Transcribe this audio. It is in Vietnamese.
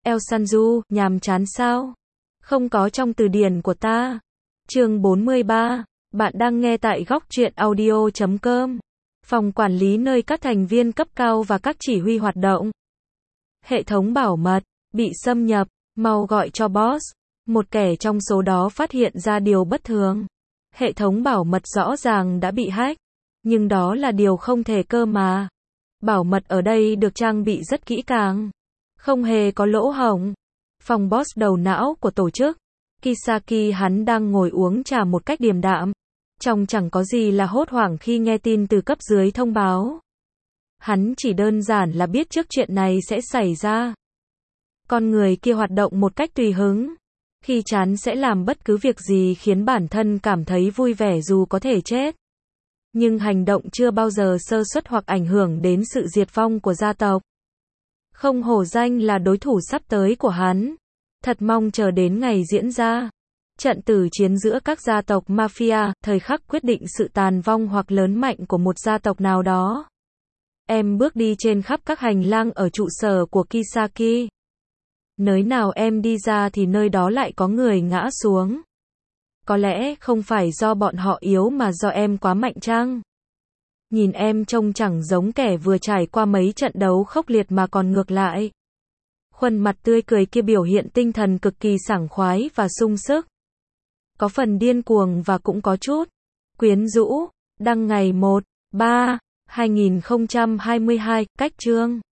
El Sanju, nhàm chán sao? Không có trong từ điển của ta. Chương 43. Bạn đang nghe tại góc truyện audio.com. Phòng quản lý nơi các thành viên cấp cao và các chỉ huy hoạt động. Hệ thống bảo mật bị xâm nhập, mau gọi cho boss. Một kẻ trong số đó phát hiện ra điều bất thường. Hệ thống bảo mật rõ ràng đã bị hack, nhưng đó là điều không thể cơ mà. Bảo mật ở đây được trang bị rất kỹ càng, không hề có lỗ hổng. Phòng boss đầu não của tổ chức Kisaki, hắn đang ngồi uống trà một cách điềm đạm, trông chẳng có gì là hốt hoảng khi nghe tin từ cấp dưới thông báo. Hắn chỉ đơn giản là biết trước chuyện này sẽ xảy ra. Con người kia hoạt động một cách tùy hứng, khi chán sẽ làm bất cứ việc gì khiến bản thân cảm thấy vui vẻ dù có thể chết. Nhưng hành động chưa bao giờ sơ suất hoặc ảnh hưởng đến sự diệt vong của gia tộc. Không hổ danh là đối thủ sắp tới của hắn. Thật mong chờ đến ngày diễn ra trận tử chiến giữa các gia tộc mafia, thời khắc quyết định sự tàn vong hoặc lớn mạnh của một gia tộc nào đó. Em bước đi trên khắp các hành lang ở trụ sở của Kisaki. Nơi nào em đi ra thì nơi đó lại có người ngã xuống. Có lẽ không phải do bọn họ yếu mà do em quá mạnh chăng? Nhìn em trông chẳng giống kẻ vừa trải qua mấy trận đấu khốc liệt mà còn ngược lại. Khuôn mặt tươi cười kia biểu hiện tinh thần cực kỳ sảng khoái và sung sức. Có phần điên cuồng và cũng có chút quyến rũ. Đăng ngày 1/3/2022, cách chương